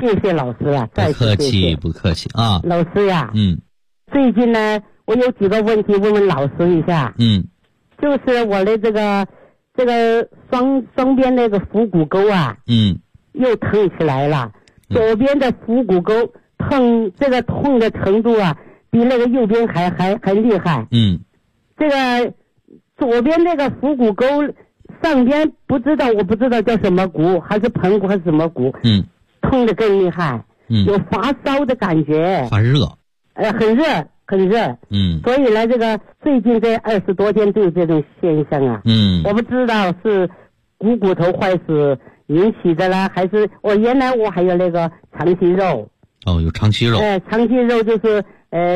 谢谢老师啊， 不客气不客气啊。 老师呀， 最近呢，我有几个问题问问老师一下。就是我的这个双边那个腹股沟啊，又疼起来了。左边的腹股沟痛的程度啊，比那个右边还厉害。这个左边那个腹股沟上边我不知道叫什么骨，还是盆骨还是什么骨，痛得更厉害。有发烧的感觉。 发热。 很热。所以呢，这个最近这20多天都有这种现象啊。我不知道是股骨头坏死引起的啦，还是原来我还有那个肠息肉。 有肠息肉。 肠息肉就是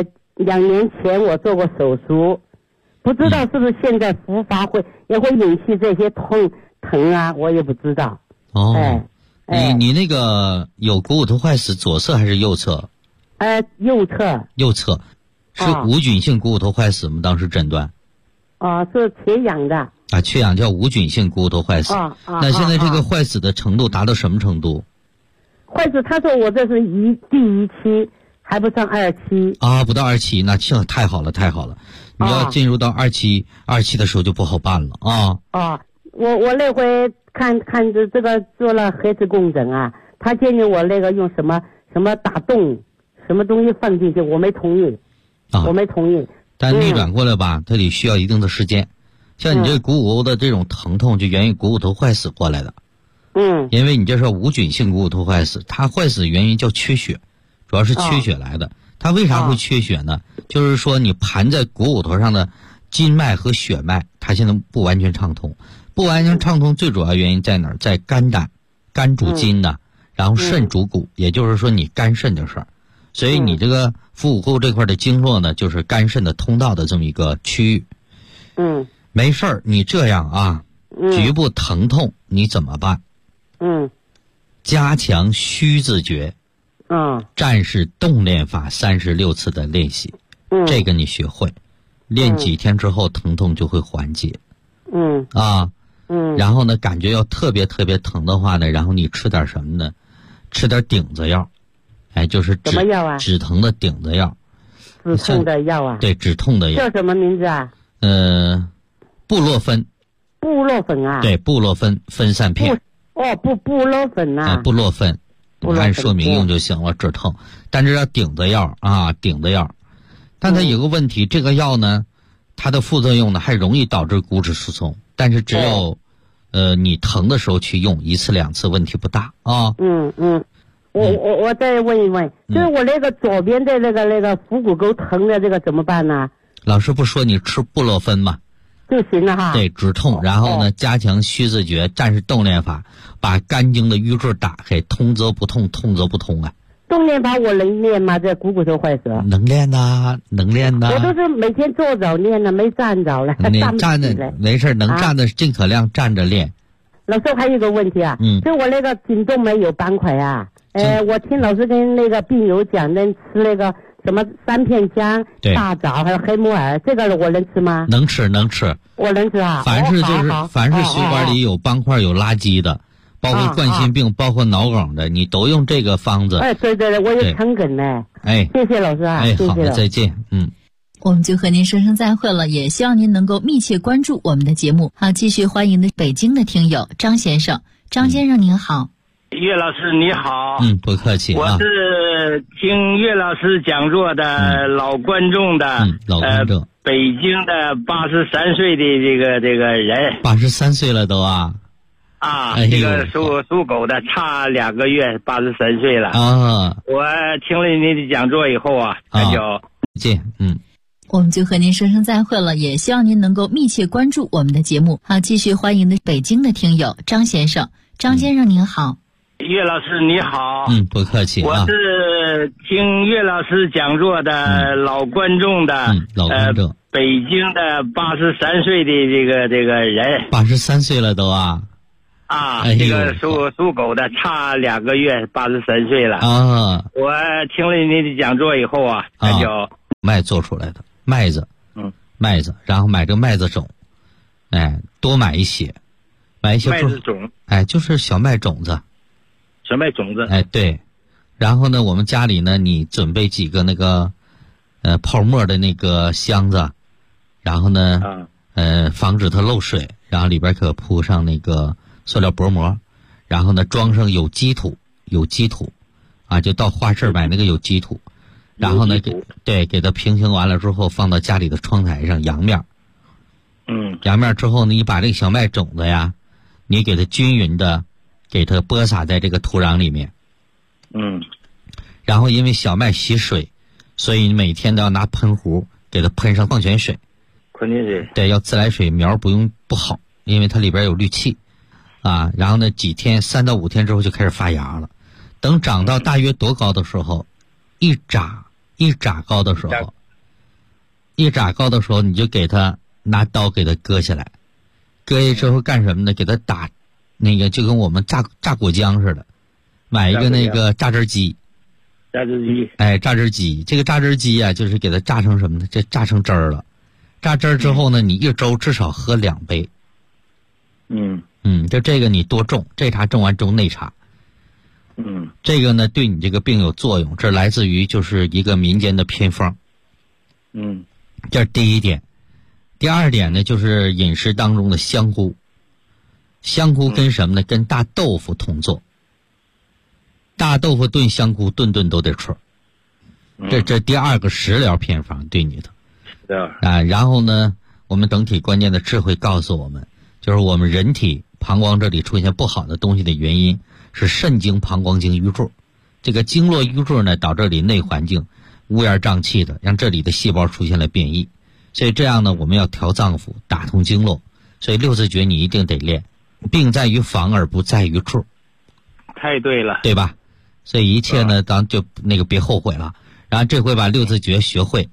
2年前我做过手术，不知道是不是现在复发也会引起这些疼啊，我也不知道。 你那个有股骨头坏死左侧还是右侧？ 右侧。 是无菌性股骨头坏死吗？当时诊断？ 是缺氧的。 缺氧叫无菌性股骨头坏死。那现在这个坏死的程度达到什么程度？ 坏死，他说我这是第1期，还不上2期。 不到2期，那太好了。你要进入到2期的时候就不好办了啊。 我那回看这个做了核磁共振啊，他建议我那个用什么打洞，什么东西放进去，我没同意。但逆转过来吧，它得需要一定的时间。像你这股骨沟的这种疼痛，就源于股骨头坏死过来的。因为你这是无菌性股骨头坏死，它坏死原因叫缺血，主要是缺血来的。它为啥会缺血呢？就是说你盘在股骨头上的筋脉和血脉，它现在不完全畅通。不完全畅通最主要原因在哪儿？在肝胆，肝主筋的，然后肾主骨，也就是说你肝肾的事儿。所以你这个腹股沟这块的经络呢，就是肝肾的通道的这么一个区域。没事儿，你这样啊，局部疼痛你怎么办？加强虚字诀。战士动练法36次的练习。这个你学会，练几天之后疼痛就会缓解。然后呢，感觉要特别特别疼的话呢，然后你吃点什么呢？吃点顶子药。就是什么药啊？ 止疼的顶子药。 止痛的药啊？ 对，止痛的药。 叫什么名字啊？ 布洛芬。 布洛芬啊？ 对，布洛芬分散片。 布洛芬啊？ 布洛芬，按说明用就行了，止痛。但这叫顶子药啊，顶子药。但它有个问题，这个药呢，它的副作用呢还容易导致骨质疏松，但是只有你疼的时候去用，1次2次问题不大啊。 我再问一问，就是我那个左边的那个腹股沟疼的这个怎么办呢？ 老师不说你吃布洛芬吗？ 就行了哈。 对，止痛，然后呢，加强虚字诀，战士动练法，把肝经的淤坠打开，通则不痛，痛则不通啊。 动练法我能练吗？这股骨头坏死？ 能练呐。 我都是每天坐着练的，没站着了。 你站着没事，能站的尽可量站着练。 老师还有一个问题啊，就我那个颈动脉有斑块啊。我听老师跟那个病友讲，能吃那个什么3片姜、大枣还有黑木耳，这个我能吃吗？ 能吃。 我能吃啊。 凡是血管里有斑块有垃圾的，包括冠心病，包括脑梗的，你都用这个方子。 对，我有肠梗呢。谢谢老师啊。 好的，再见。 我们就和您说声再会了，也希望您能够密切关注我们的节目。好，继续欢迎的北京的听友张先生。张先生您好。 岳老师你好。 不客气。 我是听岳老师讲座的老观众的。 老观众。 北京的83岁的这个人。 83岁了都啊。 这个属狗的，差2个月83岁了。我听了您的讲座以后啊，那就再见。 我们就和您说声再会了，也希望您能够密切关注我们的节目。好，继续欢迎的北京的听友张先生。张先生您好。 岳老师你好。 不客气。 我是听岳老师讲座的老观众的。 老观众。 北京的83岁的这个人。 83岁了都啊。 这个属狗的，差2个月83岁了。我听了您的讲座以后啊，那就麦做出来的麦子。然后买这个麦子种，多买一些麦子种。 就是小麦种子。 小麦种子。 对， 然后呢，我们家里呢，你准备几个那个泡沫的那个箱子，然后呢，防止它漏水，然后里边可铺上那个塑料薄膜，然后呢装上有机土，啊，就到花市买那个有机土，然后呢给它平行完了之后，放到家里的窗台上阳面。阳面之后呢，你把这个小麦种子呀，你给它均匀的给它播撒在这个土壤里面。然后因为小麦吸水，所以你每天都要拿喷壶给它喷上矿泉水。对，要自来水，苗不好，因为它里边有氯气啊。然后呢3到5天之后就开始发芽了，等长到大约多高的时候，一拃高的时候，你就给它拿刀给它割下来，割下之后干什么呢？给它打那个就跟我们榨果浆似的，买一个那个榨汁机。榨汁机，这个榨汁机啊，就是给它榨成什么呢？这榨成汁儿了。榨汁儿之后呢，你一周至少喝2杯。就这个你多种，这茬种完种那茬。这个呢对你这个病有作用，这来自于就是一个民间的偏方。这是第一点。第二点呢，就是饮食当中的香菇。香菇跟什么呢？跟大豆腐同做。大豆腐炖香菇，顿顿都得吃。这第二个食疗偏方对你的。然后呢，我们整体关键的智慧告诉我们，就是我们人体膀胱这里出现不好的东西的原因是肾经、膀胱经瘀滞。这个经络瘀滞呢，导致这里内环境乌烟瘴气的，让这里的细胞出现了变异。所以这样呢，我们要调脏腑，打通经络。所以6字诀你一定得练，病在于防而不在于治。 太对了， 对吧？所以一切呢，咱就别后悔了。然后这回把6字诀学会。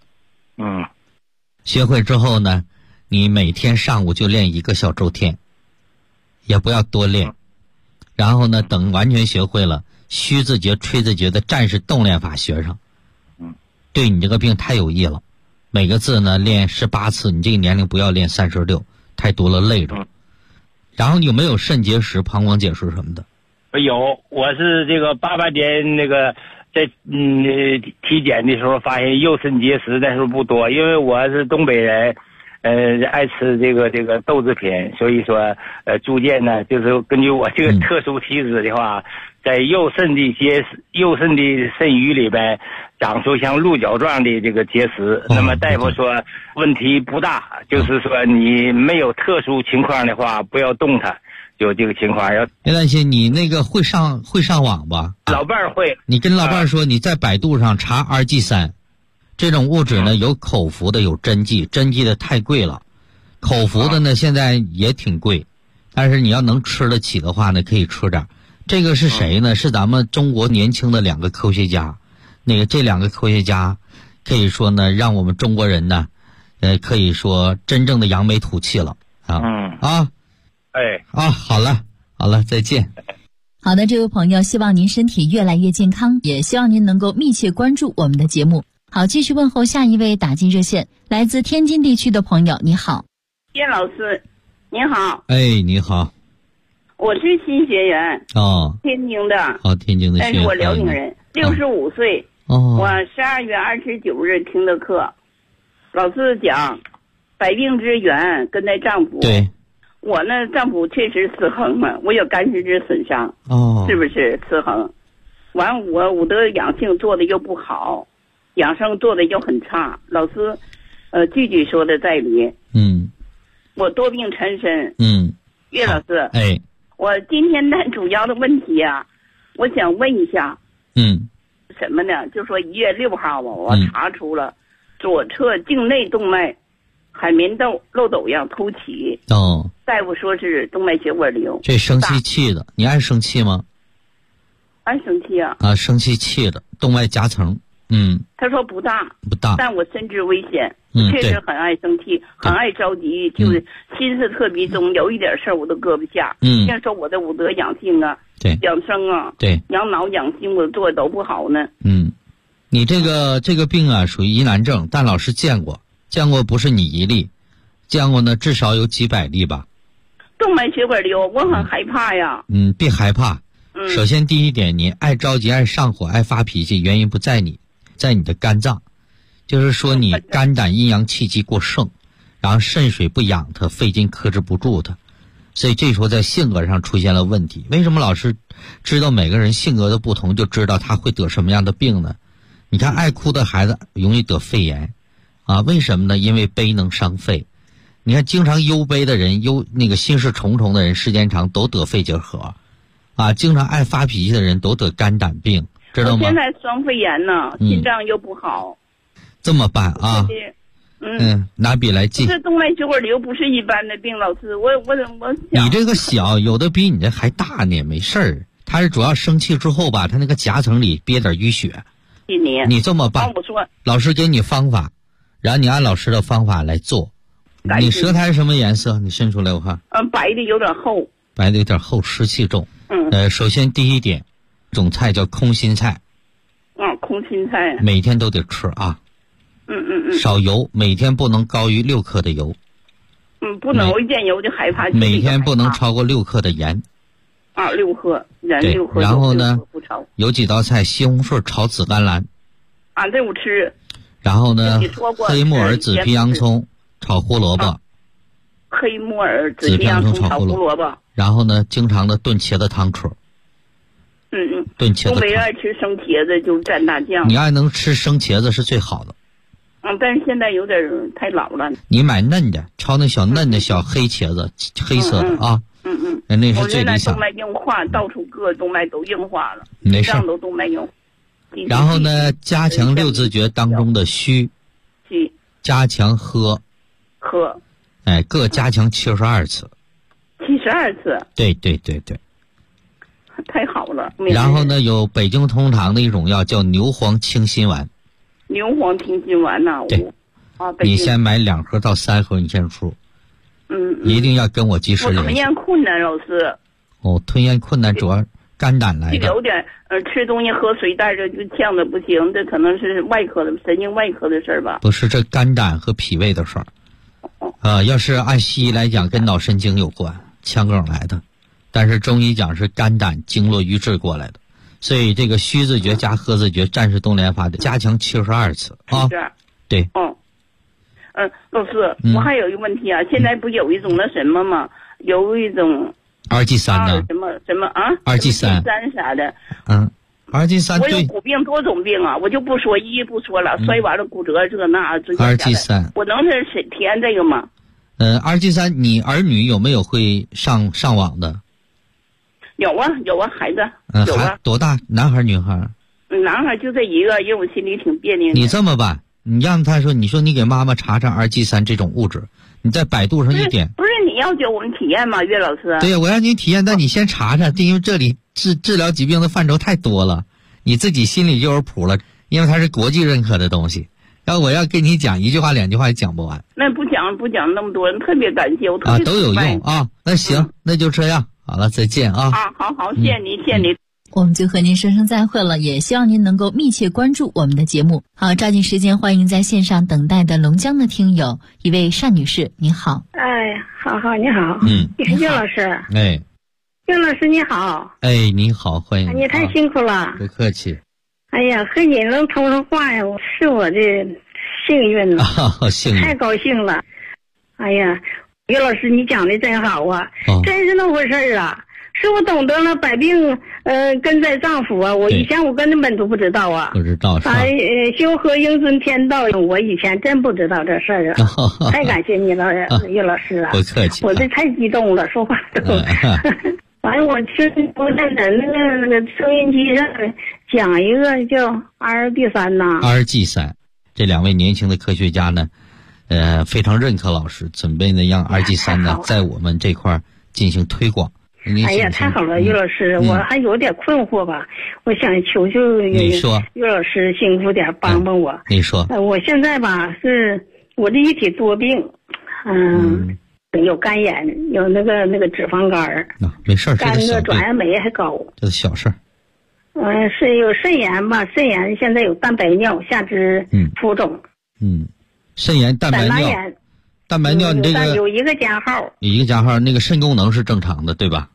学会之后呢，你每天上午就练1个小周天，也不要多练。然后呢，等完全学会了，虚字诀、吹字诀的战士动练法学上，对你这个病太有益了。每个字呢练18次，你这个年龄不要练36，太多了累着。然后有没有肾结石、膀胱结石什么的？ 有，我是这个88年那个在体检的时候发现右肾结石，但是不多，因为我是东北人，爱吃这个豆制品，所以说逐渐呢，就是根据我这个特殊体质的话，在右肾的肾盂里边长出像鹿角状的这个结石。那么大夫说问题不大，就是说你没有特殊情况的话，不要动它。有这个情况要别担心。你那个会上网吧？ 老伴儿会。 你跟老伴儿说，你在百度上查RG3，这种物质呢有口服的，有针剂，针剂的太贵了，口服的呢现在也挺贵，但是你要能吃得起的话呢，可以吃点。这个是谁呢？是咱们中国年轻的2个科学家。这2个科学家可以说呢，让我们中国人呢，可以说真正的扬眉吐气了啊。好了，再见。 好的，这位朋友，希望您身体越来越健康，也希望您能够密切关注我们的节目。好，继续问候下一位打进热线，来自天津地区的朋友，你好。 叶老师，你好。 你好。 我是新学员。天津的。 天津的学员。 但是我辽宁人，65岁。我12月29日听的课，老师讲百病之源根在脏腑。 对。 我呢，脏腑确实失衡了，我有肝实质损伤。是不是失衡？完，我武德养性做的又不好，养生做的又很差。老师，句句说的在理。我多病缠身。岳老师。我今天的主要的问题啊，我想问一下。什么呢？就说1月6号我查出了左侧颈内动脉海绵漏斗样凸起。大夫说是动脉血管瘤。 这生气的，你爱生气吗？ 爱生气啊。 生气的动脉夹层。 他说不大，但我深知危险。确实很爱生气，很爱着急，就是心思特别重，有一点事儿我都搁不下。要说我的武德养性啊，养生啊，养脑养心我做的都不好呢。 你这个病啊属于疑难症，但老师见过不是你一例，见过呢至少有几百例吧。 动脉血管瘤我很害怕呀。 别害怕， 首先第一点，你爱着急、爱上火、爱发脾气，原因不在你，在你的肝脏，就是说你肝胆阴阳气机过盛，然后肾水不养它，肺经克制不住它，所以这时候在性格上出现了问题。为什么老师知道每个人性格的不同，就知道他会得什么样的病呢？你看爱哭的孩子容易得肺炎啊，为什么呢？因为悲能伤肺。你看经常忧悲的人，心事重重的人，时间长都得肺结核啊，经常爱发脾气的人都得肝胆病，知道吗？ 我现在双肺炎呢，心脏又不好。 这么办啊？拿笔来记。 这动脉血管瘤不是一般的病，老师，我想你这个小，有的比你这还大呢，没事儿。他是主要生气之后吧，他那个夹层里憋点淤血。你这么办？老师给你方法，然后你按老师的方法来做。你舌苔什么颜色？你伸出来我看。 白的有点厚。 白的有点厚，湿气重。首先第一点，种菜叫空心菜。 空心菜。 每天都得吃啊。少油，每天不能高于6克的油。 不能，我一见油就害怕。 每天不能超过6克的盐。 6克，盐6克。 然后呢，有几道菜，西红柿炒紫甘蓝。 这我吃。 然后呢，黑木耳、紫皮洋葱炒胡萝卜。 黑木耳、紫皮洋葱炒胡萝卜。 然后呢，经常的炖茄子汤吃。炖茄子。 东北人爱吃生茄子，就蘸大酱。 你爱能吃生茄子是最好的。 但是现在有点太老了。 你买嫩的，炒那小嫩的小黑茄子，黑色的啊。那是最理想。 动脉硬化，到处各动脉都硬化了， 没事。 都动脉硬。 然后呢，加强6字诀当中的虚，加强喝，各加强72次。 72次。 对。 太好了。 然后呢，有北京通堂的一种药叫牛黄清心丸。 牛黄清心丸呐。 对。你先买2盒到3盒，你先出。一定要跟我及时联系。 我吞咽困难，老师。 吞咽困难主要肝胆来的。 有点吃东西喝水带着就呛的不行，这可能是外科的神经外科的事儿吧？ 不是，这肝胆和脾胃的事儿。要是按西医来讲，跟脑神经有关，腔梗来的。但是中医讲是肝胆经络瘀滞过来的，所以这个虚字诀加喝字诀战士动联法的加强72次啊。对。 老师，我还有一个问题啊，现在不有一种那什么吗？有一种 2G3呢？ 什么啊 ？2G3 啥的。 2G3。 我有骨病多种病啊，我就不说不说了，摔完了骨折这那。 2G3。 我能是填这个吗 ？2G3，你儿女有没有会上网的？ 有啊，孩子。有啊。 多大？男孩女孩？ 男孩就这一个，因为我心里挺别扭。 你这么办，你让他说，你说你给妈妈查查2G3这种物质，你在百度上一点。 不是你要叫我们体验吗，岳老师？ 对，我让你体验，但你先查查，因为这里治疗疾病的范畴太多了，你自己心里就有谱了，因为它是国际认可的东西。我要跟你讲1句话2句话也讲不完。 那不讲那么多，特别感谢，我特别都有用啊。那行，那就这样，好了，再见啊。 好，谢谢您，谢谢您。 我们就和您说声再会了，也希望您能够密切关注我们的节目。好，抓紧时间欢迎在线上等待的龙江的听友，一位单女士，你好。 好，你好。岳老师。岳老师你好。 你好，欢迎。 你太辛苦了。 不客气。 哎呀，和你能通上话呀，是我的幸运了。 幸运。 太高兴了。哎呀，岳老师你讲的真好啊，真是那回事儿啊。是我懂得了百病根在脏腑啊，我以前我根本都不知道啊。 不知道是吧？ 修和应遵天道，我以前真不知道这事儿啊。太感谢你了，岳老师啊。 不客气。 我这太激动了，说话都。完了，我在那个收音机上讲一个叫 RG3呐。 RG3，这2位年轻的科学家呢，非常认可老师，准备呢让 RG3呢在我们这块进行推广。 哎呀，太好了，岳老师，我还有点困惑吧，我想求求你说， 岳老师辛苦点帮帮我。 你说， 我现在吧是我这一体多病，有肝炎，有那个脂肪肝没事， 肝的转氨酶还高， 这是小事儿。 是有肾炎吧？肾炎现在有蛋白尿、下肢浮肿。 肾炎、蛋白尿。蛋白尿，你这个有一个加号， 那个肾功能是正常的，对吧？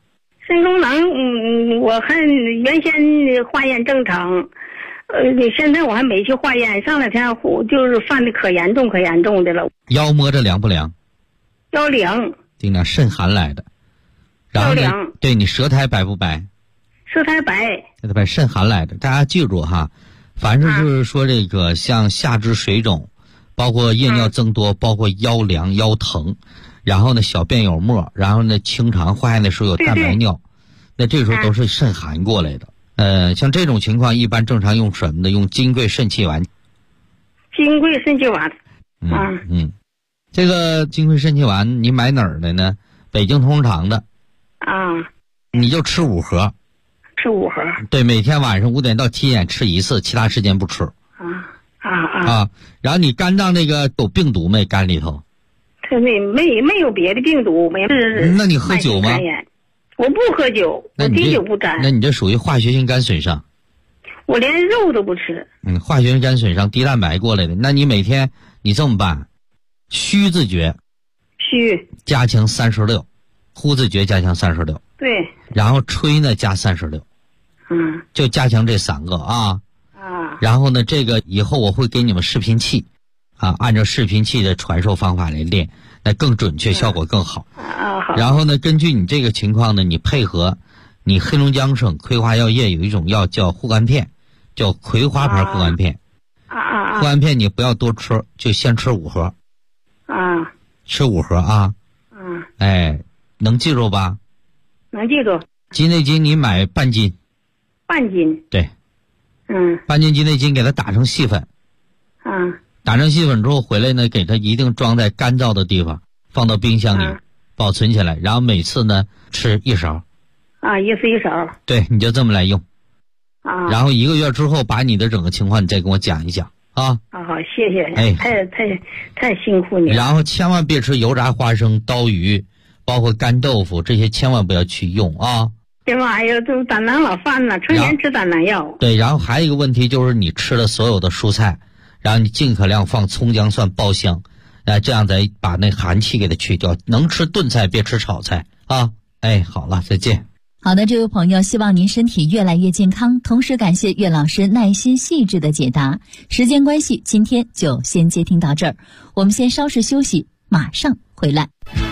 肾功能，我还原先化验正常，现在我还没去化验，上两天就是犯的可严重的了。 腰摸着凉不凉？ 腰凉。 定点肾寒来的。然后呢，对你舌苔白不白？ 舌苔白。 舌苔白，肾寒来的。大家记住哈，凡是就是说这个像下肢水肿，包括夜尿增多，包括腰凉腰疼，然后呢小便有沫，然后呢清肠化验的时候有蛋白尿，那这时候都是肾寒过来的。像这种情况一般正常用什么呢？用金匮肾气丸。 金匮肾气丸。 这个金匮肾气丸你买哪儿的呢？北京同仁堂的。你就吃5盒。 吃5盒。 对，每天晚上5点到7点吃一次，其他时间不吃。然后你肝脏那个有病毒没？肝里头？ 它没有别的病毒，没。 那你喝酒吗？ 我不喝酒，我滴酒不沾。 那你这属于化学性肝损伤。 我连肉都不吃。 化学性肝损伤，低蛋白过来的。那你每天你这么办，虚字诀， 虚加强36，呼字诀加强36。 对。 然后吹呢加36。就加强这3个啊。然后呢，这个以后我会给你们视频器，按照视频器的传授方法来练，那更准确，效果更好。 好。 然后呢，根据你这个情况呢，你配合你黑龙江省葵花药业有一种药叫护肝片，叫葵花牌护肝片。护肝片你不要多吃，就先吃5盒。吃5盒啊。能记住吧？ 能记住。 鸡内金你买半斤。 半斤。 对。半斤鸡内金给它打成细粉。打成细粉之后回来呢，给它一定装在干燥的地方，放到冰箱里保存起来，然后每次呢吃1勺。 一次1勺。 对，你就这么来用。然后1个月之后把你的整个情况你再跟我讲一讲啊。 好，谢谢。太辛苦你了。 然后千万别吃油炸花生、刀鱼，包括干豆腐，这些千万不要去用啊。 这玩意儿都胆囊老犯了，成天吃胆囊药。 对，然后还有一个问题就是你吃的所有的蔬菜，然后你尽可量放葱姜蒜爆香，这样再把那寒气给它去掉。能吃炖菜别吃炒菜啊。好了，再见。 好的，这位朋友，希望您身体越来越健康，同时感谢岳老师耐心细致的解答。时间关系，今天就先接听到这儿，我们先稍事休息，马上回来。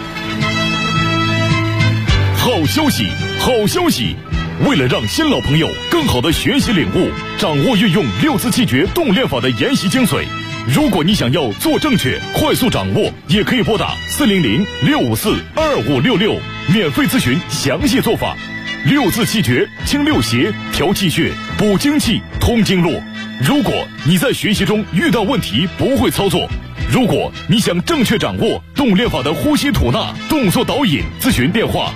好消息，好消息！为了让新老朋友更好的学习领悟，掌握运用6字气诀动练法的研习精髓，如果你想要做正确、快速掌握，也可以拨打400-654-2566，免费咨询详细做法。6字气诀清6邪、调气血、补精气、通经络。如果你在学习中遇到问题不会操作，如果你想正确掌握动练法的呼吸吐纳、动作导引，咨询电话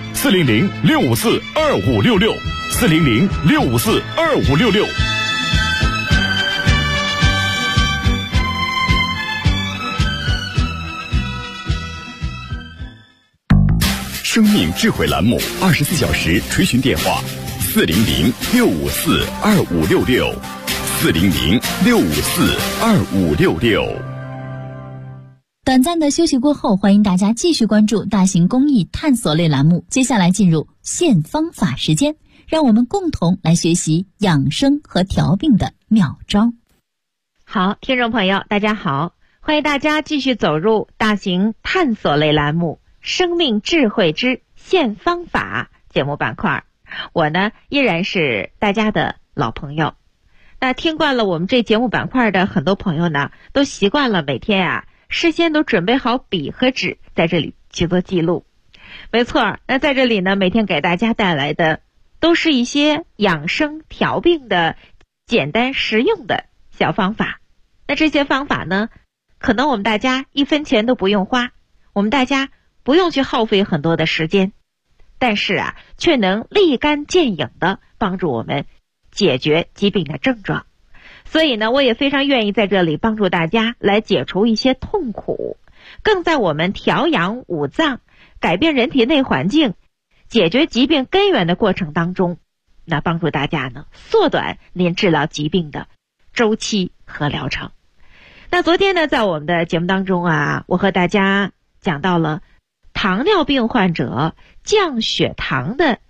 400-654-2566，400-654-2566。生命智慧栏目24小时垂询电话400-654-2566，400-654-2566。 短暂的休息过后，欢迎大家继续关注大型公益探索类栏目。接下来进入现方法时间，让我们共同来学习养生和调病的妙招。 好，听众朋友大家好，欢迎大家继续走入大型探索类栏目生命智慧之现方法节目板块。我呢依然是大家的老朋友。那听惯了我们这节目板块的很多朋友呢，都习惯了每天事先都准备好笔和纸，在这里去做记录。没错，那在这里呢，每天给大家带来的都是一些养生调病的简单实用的小方法。那这些方法呢，可能我们大家1分钱都不用花，我们大家不用去耗费很多的时间，但是却能立竿见影的帮助我们解决疾病的症状。所以呢，我也非常愿意在这里帮助大家来解除一些痛苦，更在我们调养五脏、改变人体内环境、解决疾病根源的过程当中，那帮助大家呢缩短您治疗疾病的周期和疗程。那昨天呢，在我们的节目当中我和大家讲到了糖尿病患者降血糖的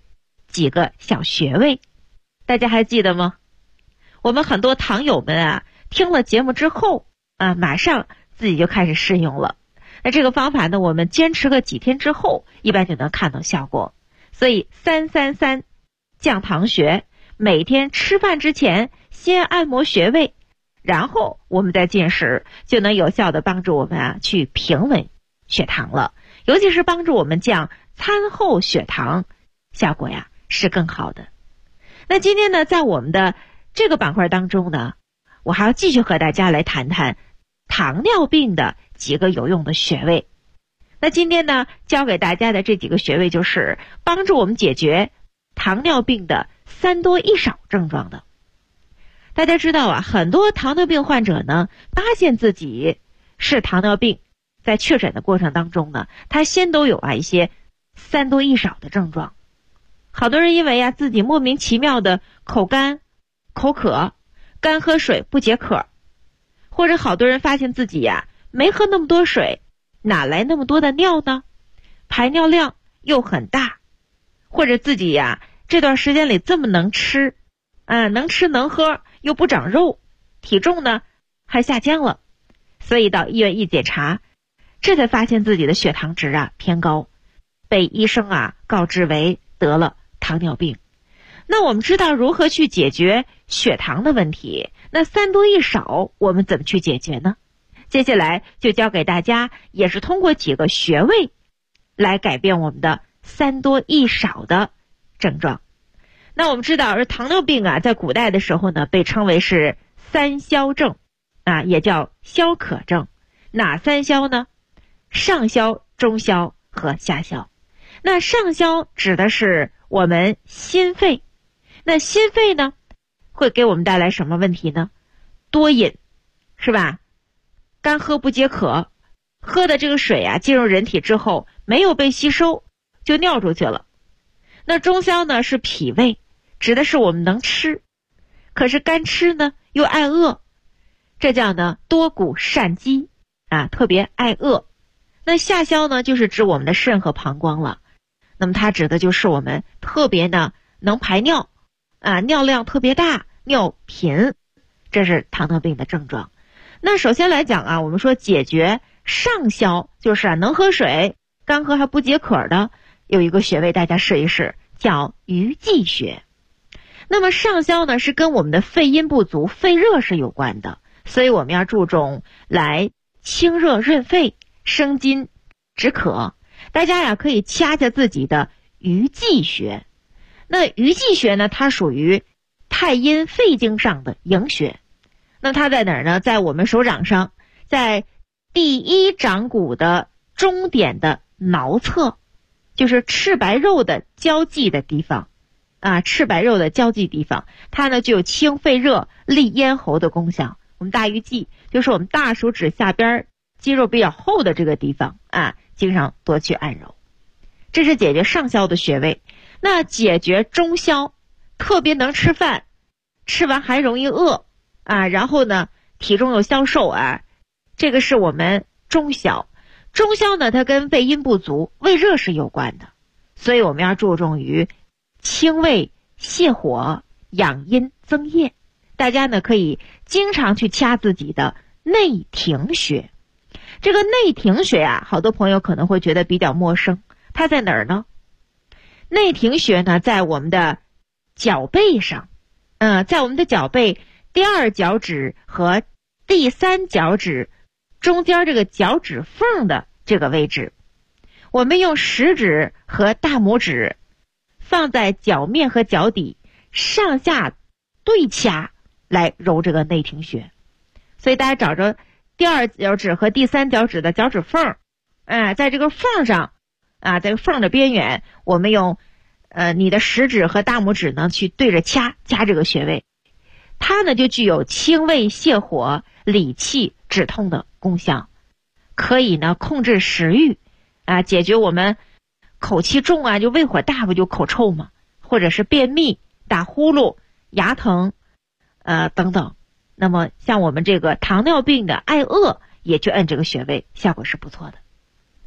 几个小穴位，大家还记得吗？我们很多糖友们啊，听了节目之后啊，马上自己就开始试用了。那这个方法呢，我们坚持个几天之后，一般就能看到效果。所以333降糖穴，每天吃饭之前先按摩穴位，然后我们再进食，就能有效的帮助我们啊去平稳血糖了。尤其是帮助我们降餐后血糖，效果呀是更好的。那今天呢，在我们的这个板块当中呢，我还要继续和大家来谈谈糖尿病的几个有用的穴位。那今天呢，教给大家的这几个穴位就是帮助我们解决糖尿病的3多1少症状的。大家知道啊，很多糖尿病患者呢，发现自己是糖尿病，在确诊的过程当中呢，他先都有一些3多1少的症状。好多人因为自己莫名其妙的口干、口渴、干喝水不解渴，或者好多人发现自己没喝那么多水，哪来那么多的尿呢？排尿量又很大，或者自己这段时间里这么能吃能吃能喝又不长肉，体重呢还下降了，所以到医院一检查，这才发现自己的血糖值偏高，被医生告知为得了糖尿病。那我们知道如何去解决血糖的问题，那3多1少我们怎么去解决呢？接下来就教给大家，也是通过几个穴位来改变我们的3多1少的症状。那我们知道，而糖尿病在古代的时候呢，被称为是3消症也叫消渴症。哪3消呢？上消、中消和下消。那上消指的是我们心肺，那心肺呢会给我们带来什么问题呢？多饮，是吧？干喝不解渴，喝的这个水进入人体之后没有被吸收，就尿出去了。那中消呢是脾胃，指的是我们能吃，可是干吃呢又爱饿，这叫呢多谷善饥特别爱饿。那下消呢就是指我们的肾和膀胱了，那么它指的就是我们特别呢能排尿尿量特别大，尿频，这是糖尿病的症状。那首先来讲我们说解决上消，就是能喝水，干喝还不解渴的，有一个穴位大家试一试，叫鱼际穴。那么上消呢是跟我们的肺阴不足、肺热是有关的，所以我们要注重来清热润肺、生津止渴。大家可以掐掐自己的鱼际穴。那鱼际穴呢，它属于太阴肺经上的营穴。那它在哪儿呢？在我们手掌上，在第1掌骨的中点的桡侧，就是赤白肉的交际的地方赤白肉的交际地方，它呢就有清肺热、利咽喉的功效。我们大鱼际就是我们大手指下边肌肉比较厚的这个地方经常多去按揉，这是解决上消的穴位。那解决中消，特别能吃饭，吃完还容易饿然后呢体重又消瘦这个是我们中消。中消呢它跟肺阴不足、胃热是有关的，所以我们要注重于清胃泻火、养阴增液。大家呢可以经常去掐自己的内庭穴。这个内庭穴好多朋友可能会觉得比较陌生，它在哪儿呢？内庭穴呢在我们的脚背上在我们的脚背第2脚趾和第3脚趾中间这个脚趾缝的这个位置。我们用食指和大拇指放在脚面和脚底上下对掐来揉这个内庭穴。所以大家找着第2脚趾和第3脚趾的脚趾缝在这个缝上在这个缝的边缘，我们用你的食指和大拇指呢去对着掐这个穴位，它呢就具有清胃泻火、理气止痛的功效，可以呢控制食欲解决我们口气重就胃火大，不就口臭吗？或者是便秘、打呼噜、牙疼等等。那么像我们这个糖尿病的爱饿，也去摁这个穴位，效果是不错的。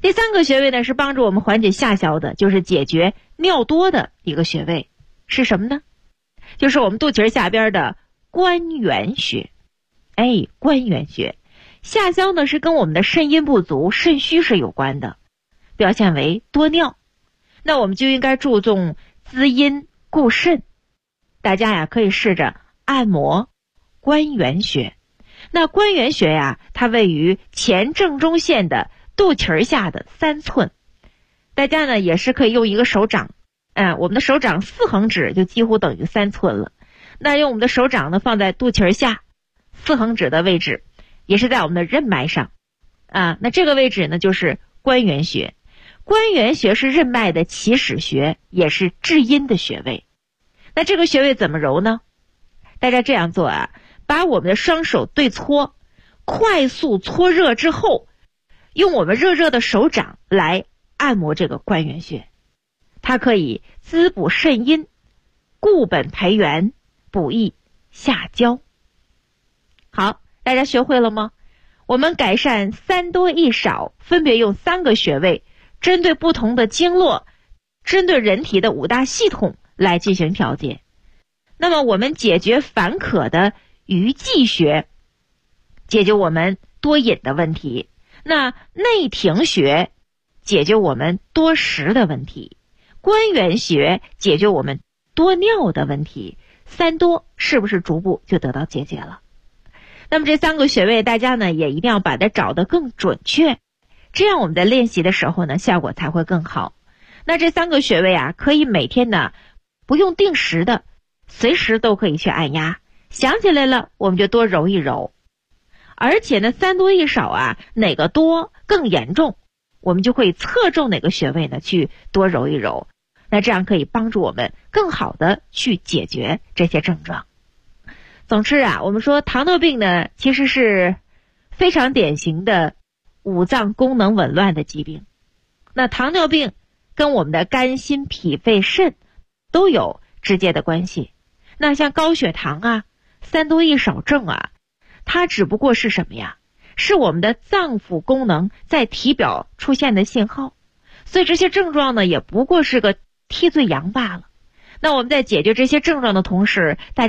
第3个穴位呢是帮助我们缓解下消的，就是解决尿多的一个穴位，是什么呢？就是我们肚脐下边的关元穴。关元穴下消呢是跟我们的肾阴不足、肾虚是有关的，表现为多尿。那我们就应该注重滋阴固肾。大家呀可以试着按摩关元穴。那关元穴呀，它位于前正中线的肚脐下的3寸。大家呢也是可以用一个手掌，我们的手掌4横指就几乎等于3寸了。那用我们的手掌呢放在肚脐下4横指的位置，也是在我们的任脉上那这个位置呢就是关元穴。关元穴是任脉的起始穴，也是治阴的穴位。那这个穴位怎么揉呢？大家这样做把我们的双手对搓，快速搓热之后，用我们热热的手掌来按摩这个关元穴。它可以滋补肾阴，固本培元，补益下焦。好，大家学会了吗？我们改善3多1少，分别用3个穴位，针对不同的经络，针对人体的5大系统来进行调节。那么我们解决烦渴的鱼际穴，解决我们多饮的问题。那内庭穴解决我们多食的问题。关元穴解决我们多尿的问题。3多是不是逐步就得到解决了？那么这3个穴位大家呢也一定要把它找得更准确，这样我们在练习的时候呢效果才会更好。那这3个穴位可以每天呢不用定时的，随时都可以去按压，想起来了我们就多揉一揉。而且呢3多1少哪个多更严重，我们就会侧重哪个穴位呢去多揉一揉。那这样可以帮助我们更好的去解决这些症状。总之我们说糖尿病呢其实是非常典型的五脏功能紊乱的疾病。那糖尿病跟我们的肝心脾肺肾都有直接的关系。那像高血糖3多1少症它只不过是什么呀？是我们的脏腑功能在体表出现的信号。所以这些症状呢也不过是个替罪羊罢了。那我们在解决这些症状的同时，大家